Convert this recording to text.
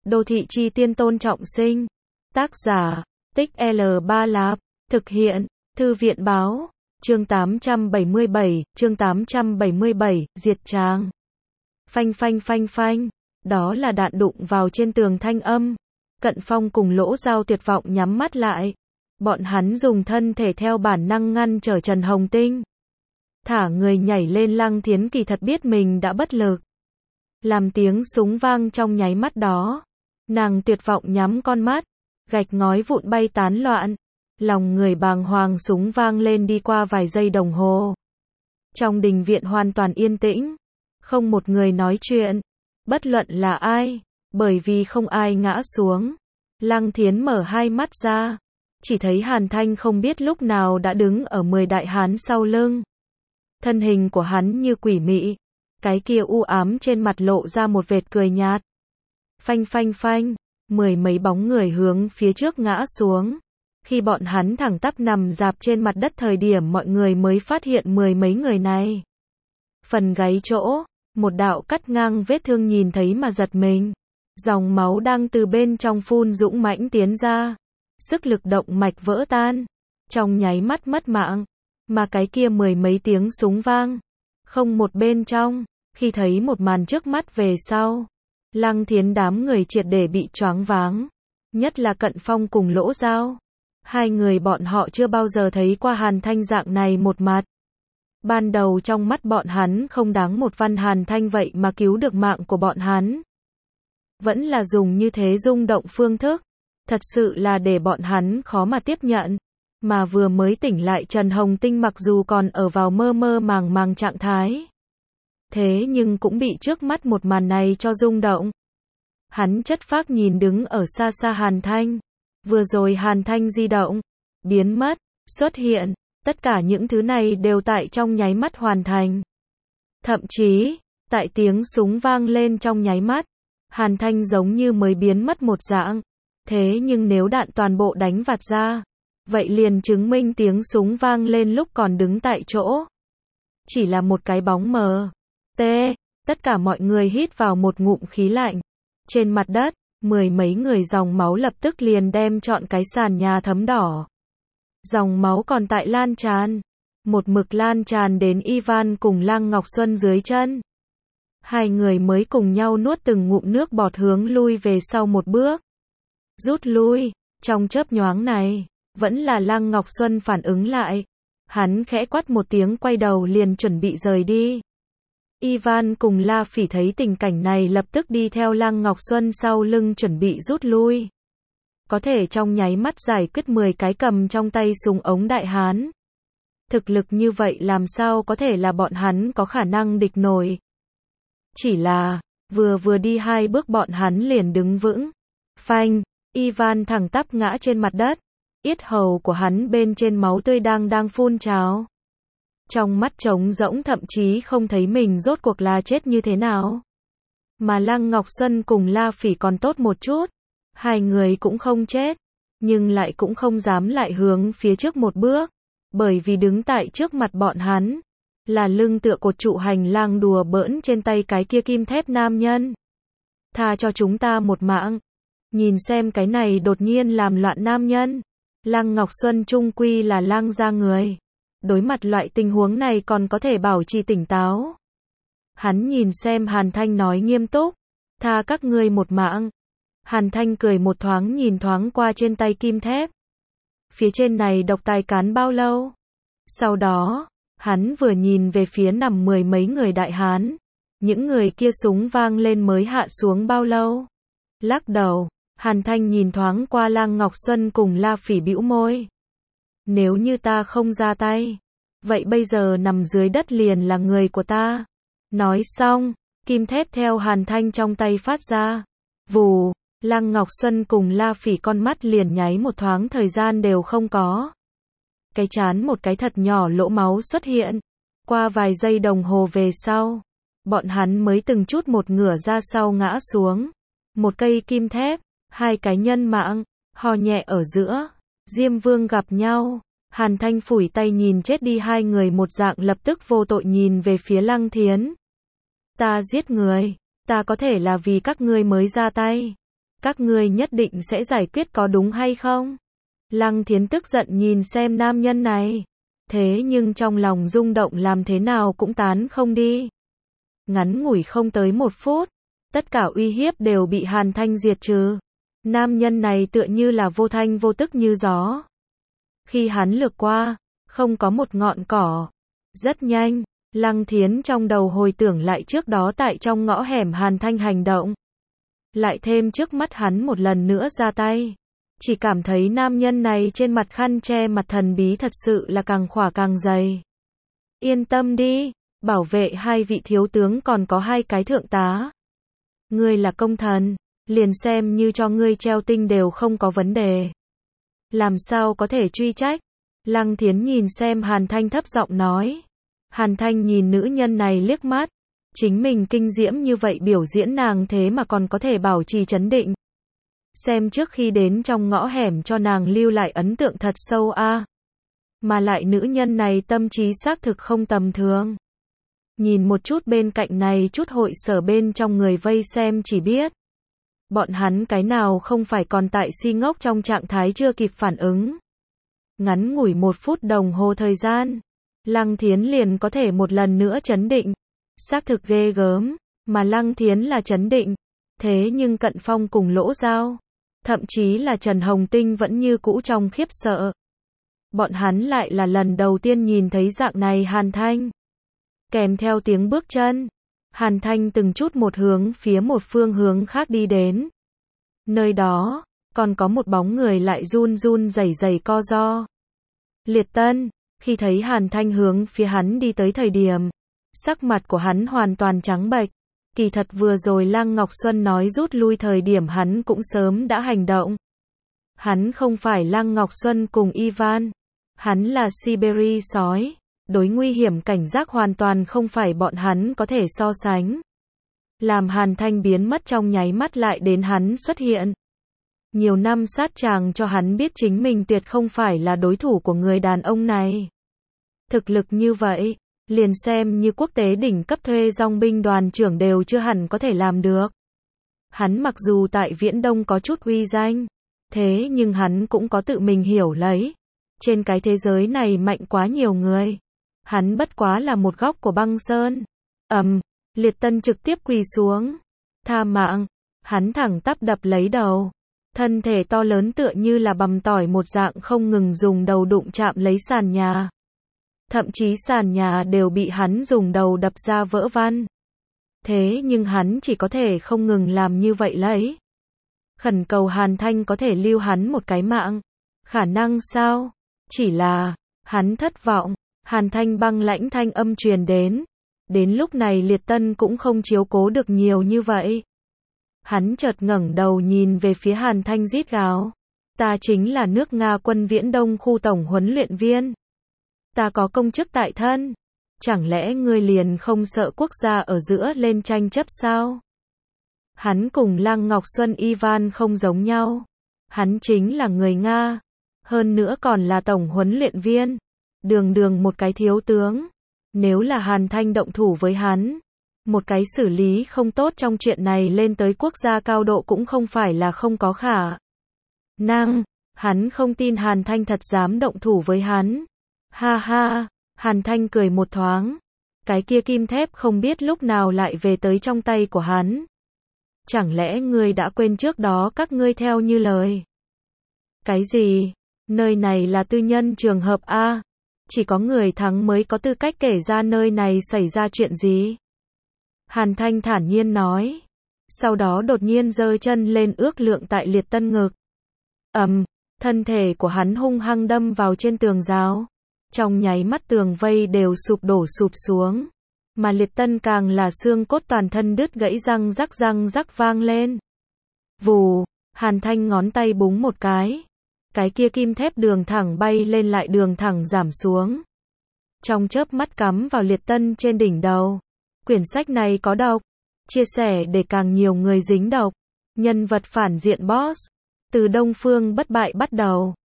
Đô thị chi tiên Tôn Trọng Sinh. Tác giả, Tích L3 Lạp. Thực hiện, Thư viện báo. Chương 877, Diệt Tràng. Phanh phanh phanh phanh. Đó là đạn đụng vào trên tường thanh âm. Cận Phong cùng Lỗ Giao tuyệt vọng nhắm mắt lại. Bọn hắn dùng thân thể theo bản năng ngăn trở Trần Hồng Tinh. Thả người nhảy lên. Lăng Thiến kỳ thật biết mình đã bất lực. Làm tiếng súng vang trong nháy mắt đó. Nàng tuyệt vọng nhắm con mắt. Gạch ngói vụn bay tán loạn. Lòng người bàng hoàng. Súng vang lên đi qua vài giây đồng hồ. Trong đình viện hoàn toàn yên tĩnh. Không một người nói chuyện. Bất luận là ai. Bởi vì không ai ngã xuống. Lăng Thiến mở hai mắt ra. Chỉ thấy Hàn Thanh không biết lúc nào đã đứng ở 10 đại hán sau lưng. Thân hình của hắn như quỷ mị. Cái kia u ám trên mặt lộ ra một vệt cười nhạt. Phanh phanh phanh. 10 mấy bóng người hướng phía trước ngã xuống. Khi bọn hắn thẳng tắp nằm rạp trên mặt đất thời điểm mọi người mới phát hiện 10 mấy người này. Phần gáy chỗ, một đạo cắt ngang vết thương nhìn thấy mà giật mình. Dòng máu đang từ bên trong phun dũng mãnh tiến ra. Sức lực động mạch vỡ tan. Trong nháy mắt mất mạng. Mà cái kia 10 mấy tiếng súng vang. Không một bên trong. Khi thấy một màn trước mắt về sau. Lăng Thiến đám người triệt để bị choáng váng. Nhất là Cận Phong cùng Lỗ Giao. Hai người bọn họ chưa bao giờ thấy qua Hàn Thanh dạng này một mặt. Ban đầu trong mắt bọn hắn không đáng một văn Hàn Thanh vậy mà cứu được mạng của bọn hắn. Vẫn là dùng như thế rung động phương thức. Thật sự là để bọn hắn khó mà tiếp nhận. Mà vừa mới tỉnh lại Trần Hồng Tinh mặc dù còn ở vào mơ mơ màng màng trạng thái. Thế nhưng cũng bị trước mắt một màn này cho rung động. Hắn chất phác nhìn đứng ở xa xa Hàn Thanh. Vừa rồi Hàn Thanh di động, biến mất, xuất hiện, tất cả những thứ này đều tại trong nháy mắt hoàn thành. Thậm chí, tại tiếng súng vang lên trong nháy mắt, Hàn Thanh giống như mới biến mất một dạng. Thế nhưng nếu đạn toàn bộ đánh vạt ra, vậy liền chứng minh tiếng súng vang lên lúc còn đứng tại chỗ. Chỉ là một cái bóng mờ. Tất cả mọi người hít vào một ngụm khí lạnh. Trên mặt đất, 10 mấy người dòng máu lập tức liền đem trọn cái sàn nhà thấm đỏ. Dòng máu còn tại lan tràn. Một mực lan tràn đến Ivan cùng Lăng Ngọc Xuân dưới chân. Hai người mới cùng nhau nuốt từng ngụm nước bọt hướng lui về sau một bước. Rút lui. Trong chớp nhoáng này, vẫn là Lăng Ngọc Xuân phản ứng lại. Hắn khẽ quát một tiếng quay đầu liền chuẩn bị rời đi. Ivan cùng La Phỉ thấy tình cảnh này lập tức đi theo Lăng Ngọc Xuân sau lưng chuẩn bị rút lui. Có thể trong nháy mắt giải quyết 10 cái cầm trong tay súng ống đại hán. Thực lực như vậy làm sao có thể là bọn hắn có khả năng địch nổi. Chỉ là, vừa đi 2 bước bọn hắn liền đứng vững. Phanh, Ivan thẳng tắp ngã trên mặt đất. Yết hầu của hắn bên trên máu tươi đang phun trào. Trong mắt trống rỗng thậm chí không thấy mình rốt cuộc là chết như thế nào. Mà Lăng Ngọc Xuân cùng La Phỉ còn tốt một chút. Hai người cũng không chết. Nhưng lại cũng không dám lại hướng phía trước một bước. Bởi vì đứng tại trước mặt bọn hắn. Là lưng tựa cột trụ hành lang đùa bỡn trên tay cái kia kim thép nam nhân. Tha cho chúng ta một mạng. Nhìn xem cái này đột nhiên làm loạn nam nhân. Lăng Ngọc Xuân trung quy là Lăng gia người. Đối mặt loại tình huống này còn có thể bảo trì tỉnh táo. Hắn nhìn xem Hàn Thanh nói nghiêm túc. Tha các ngươi một mạng. Hàn Thanh cười một thoáng nhìn thoáng qua trên tay kim thép. Phía trên này độc tài cán bao lâu? Sau đó, hắn vừa nhìn về phía nằm 10 mấy người đại hán. Những người kia súng vang lên mới hạ xuống bao lâu? Lắc đầu, Hàn Thanh nhìn thoáng qua Lăng Ngọc Xuân cùng La Phỉ bĩu môi. Nếu như ta không ra tay, vậy bây giờ nằm dưới đất liền là người của ta. Nói xong, kim thép theo Hàn Thanh trong tay phát ra. Vù, Lăng Ngọc Xuân cùng La Phỉ con mắt liền nháy một thoáng thời gian đều không có. Cái trán một cái thật nhỏ lỗ máu xuất hiện. Qua vài giây đồng hồ về sau, bọn hắn mới từng chút một ngửa ra sau ngã xuống. Một cây kim thép, 2 cái nhân mạng, hò nhẹ ở giữa. Diêm Vương gặp nhau. Hàn Thanh phủi tay nhìn chết đi hai người một dạng lập tức vô tội nhìn về phía Lăng Thiến. Ta giết người, ta có thể là vì các ngươi mới ra tay. Các ngươi nhất định sẽ giải quyết có đúng hay không? Lăng Thiến tức giận nhìn xem nam nhân này. Thế nhưng trong lòng rung động làm thế nào cũng tán không đi. Ngắn ngủi không tới 1 phút, tất cả uy hiếp đều bị Hàn Thanh diệt trừ. Nam nhân này tựa như là vô thanh vô tức như gió. Khi hắn lướt qua, không có một ngọn cỏ. Rất nhanh, Lăng Thiến trong đầu hồi tưởng lại trước đó tại trong ngõ hẻm Hàn Thanh hành động. Lại thêm trước mắt hắn một lần nữa ra tay. Chỉ cảm thấy nam nhân này trên mặt khăn che mặt thần bí thật sự là càng khỏa càng dày. Yên tâm đi, bảo vệ 2 vị thiếu tướng còn có 2 cái thượng tá. Ngươi là công thần, liền xem như cho ngươi treo tinh đều không có vấn đề. Làm sao có thể truy trách? Lăng Thiến nhìn xem Hàn Thanh thấp giọng nói. Hàn Thanh nhìn nữ nhân này liếc mắt. Chính mình kinh diễm như vậy biểu diễn nàng thế mà còn có thể bảo trì trấn định. Xem trước khi đến trong ngõ hẻm cho nàng lưu lại ấn tượng thật sâu a. Mà lại nữ nhân này tâm trí xác thực không tầm thường. Nhìn một chút bên cạnh này chút hội sở bên trong người vây xem chỉ biết. Bọn hắn cái nào không phải còn tại si ngốc trong trạng thái chưa kịp phản ứng. Ngắn ngủi 1 phút đồng hồ thời gian. Lăng Thiến liền có thể một lần nữa trấn định. Xác thực ghê gớm, mà Lăng Thiến là trấn định. Thế nhưng Cận Phong cùng Lỗ Giao, thậm chí là Trần Hồng Tinh vẫn như cũ trong khiếp sợ. Bọn hắn lại là lần đầu tiên nhìn thấy dạng này Hàn Thanh. Kèm theo tiếng bước chân, Hàn Thanh từng chút một hướng phía một phương hướng khác đi đến. Nơi đó, còn có một bóng người lại run run rẩy rẩy co ro. Liệt Tân, khi thấy Hàn Thanh hướng phía hắn đi tới thời điểm, sắc mặt của hắn hoàn toàn trắng bệch. Kỳ thật vừa rồi Lăng Ngọc Xuân nói rút lui thời điểm hắn cũng sớm đã hành động. Hắn không phải Lăng Ngọc Xuân cùng Ivan. Hắn là Siberia sói. Đối nguy hiểm cảnh giác hoàn toàn không phải bọn hắn có thể so sánh. Làm Hàn Thanh biến mất trong nháy mắt lại đến hắn xuất hiện. Nhiều năm sát tràng cho hắn biết chính mình tuyệt không phải là đối thủ của người đàn ông này. Thực lực như vậy, liền xem như quốc tế đỉnh cấp thuê dòng binh đoàn trưởng đều chưa hẳn có thể làm được. Hắn mặc dù tại Viễn Đông có chút uy danh, thế nhưng hắn cũng có tự mình hiểu lấy. Trên cái thế giới này mạnh quá nhiều người. Hắn bất quá là một góc của băng sơn. Liệt Tân trực tiếp quỳ xuống. Tha mạng. Hắn thẳng tắp đập lấy đầu. Thân thể to lớn tựa như là bằm tỏi một dạng không ngừng dùng đầu đụng chạm lấy sàn nhà. Thậm chí sàn nhà đều bị hắn dùng đầu đập ra vỡ van. Thế nhưng hắn chỉ có thể không ngừng làm như vậy lấy. Khẩn cầu Hàn Thanh có thể lưu hắn một cái mạng. Khả năng sao? Chỉ là, hắn thất vọng. Hàn Thanh băng lãnh thanh âm truyền đến. Đến lúc này Liệt Tân cũng không chiếu cố được nhiều như vậy. Hắn chợt ngẩng đầu nhìn về phía Hàn Thanh rít gào. Ta chính là nước Nga quân Viễn Đông khu tổng huấn luyện viên. Ta có công chức tại thân. Chẳng lẽ ngươi liền không sợ quốc gia ở giữa lên tranh chấp sao? Hắn cùng Lăng Ngọc Xuân Ivan không giống nhau. Hắn chính là người Nga. Hơn nữa còn là tổng huấn luyện viên. Đường đường một cái thiếu tướng. Nếu là Hàn Thanh động thủ với hắn, một cái xử lý không tốt trong chuyện này lên tới quốc gia cao độ cũng không phải là không có khả năng. Hắn không tin Hàn Thanh thật dám động thủ với hắn. Ha ha, Hàn Thanh cười một thoáng. Cái kia kim thép không biết lúc nào lại về tới trong tay của hắn. Chẳng lẽ ngươi đã quên trước đó các ngươi theo như lời? Cái gì? Nơi này là tư nhân trường hợp a. Chỉ có người thắng mới có tư cách kể ra nơi này xảy ra chuyện gì. Hàn Thanh thản nhiên nói. Sau đó đột nhiên giơ chân lên ước lượng tại Liệt Tân ngực. Thân thể của hắn hung hăng đâm vào trên tường rào. Trong nháy mắt tường vây đều sụp đổ sụp xuống. Mà Liệt Tân càng là xương cốt toàn thân đứt gãy răng rắc vang lên. Vù, Hàn Thanh ngón tay búng một cái. Cái kia kim thép đường thẳng bay lên lại đường thẳng giảm xuống. Trong chớp mắt cắm vào Liệt Tân trên đỉnh đầu. Quyển sách này có độc. Chia sẻ để càng nhiều người dính độc. Nhân vật phản diện boss. Từ Đông Phương bất bại bắt đầu.